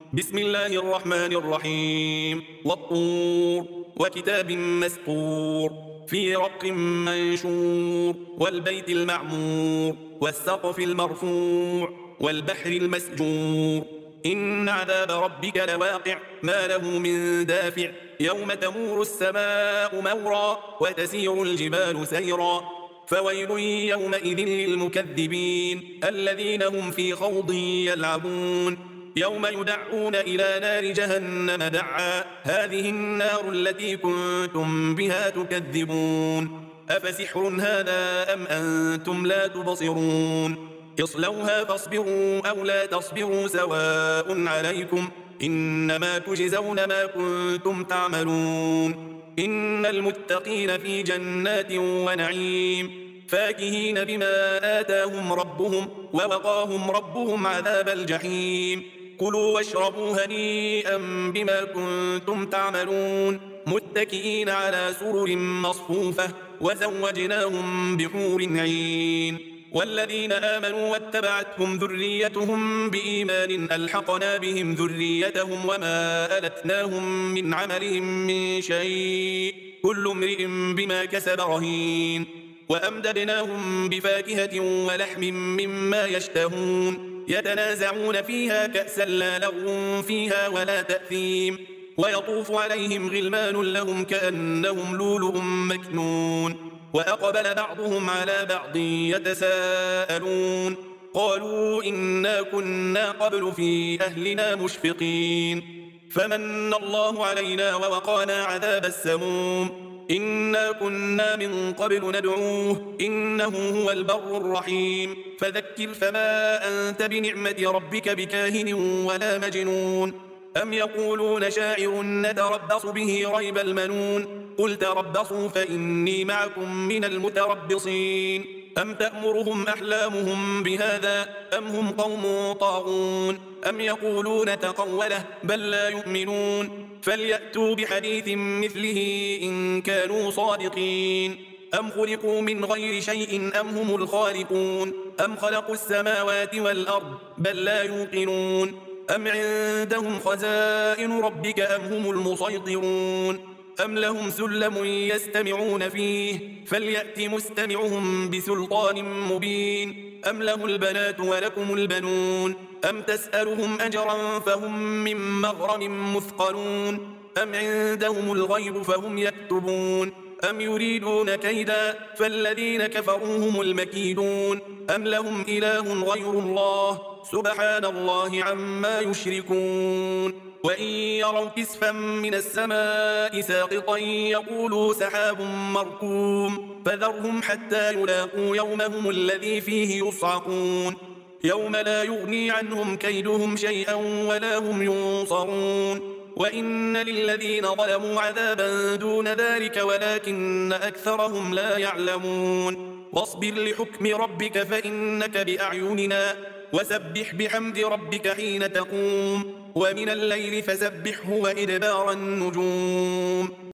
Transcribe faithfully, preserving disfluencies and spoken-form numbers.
بسم الله الرحمن الرحيم والطور وكتاب مسطور في رق منشور والبيت المعمور والسقف المرفوع والبحر المسجور إن عذاب ربك لواقع ما له من دافع يوم تمور السماء مورا وتسير الجبال سيرا فويل يومئذ للمكذبين الذين هم في خوض يلعبون يوم يدعون إلى نار جهنم دعا هذه النار التي كنتم بها تكذبون أفسحر هذا أم أنتم لا تبصرون اصلوها فاصبروا أو لا تصبروا سواء عليكم إنما تجزون ما كنتم تعملون إن المتقين في جنات ونعيم فاكهين بما آتاهم ربهم ووقاهم ربهم عذاب الجحيم كلوا واشربوا هنيئا بما كنتم تعملون متكئين على سرر مصفوفة وزوجناهم بحور عين والذين آمنوا واتبعتهم ذريتهم بإيمان ألحقنا بهم ذريتهم وما ألتناهم من عملهم من شيء كل امرئ بما كسب رهين وأمددناهم بفاكهة ولحم مما يشتهون يتنازعون فيها كأسا لا لغو فيها ولا تأثيم ويطوف عليهم غلمان لهم كأنهم لؤلؤ مكنون وأقبل بعضهم على بعض يتساءلون قالوا إنا كنا قبل في أهلنا مشفقين فمن الله علينا ووقانا عذاب السموم إنا كنا من قبل ندعوه إنه هو البر الرحيم فذكر فما أنت بنعمة ربك بكاهن ولا مجنون أم يقولون شاعر نتربص به ريب المنون قل تربصوا فإني معكم من المتربصين أم تأمرهم أحلامهم بهذا أم هم قوم طاغون أم يقولون تقوله بل لا يؤمنون فليأتوا بحديث مثله إن كانوا صادقين أم خلقوا من غير شيء أم هم الخالقون أم خلقوا السماوات والأرض بل لا يوقنون أم عندهم خزائن ربك أم هم المسيطرون أم لهم سلم يستمعون فيه فليأت مستمعهم بسلطان مبين أم له البنات ولكم البنون أم تسألهم أجرا فهم من مغرم مثقلون أم عندهم الغيب فهم يكتبون أم يريدون كيدا فالذين كفروا هم المكيدون أم لهم إله غير الله سبحان الله عما يشركون وإن يروا كسفا من السماء ساقطا يقولوا سحاب مركوم فذرهم حتى يلاقوا يومهم الذي فيه يصعقون يوم لا يغني عنهم كيدهم شيئا ولا هم ينصرون وإن للذين ظلموا عذابا دون ذلك ولكن أكثرهم لا يعلمون واصبر لحكم ربك فإنك بأعيننا وسبح بحمد ربك حين تقوم ومن الليل فسبحه وإدبار النجوم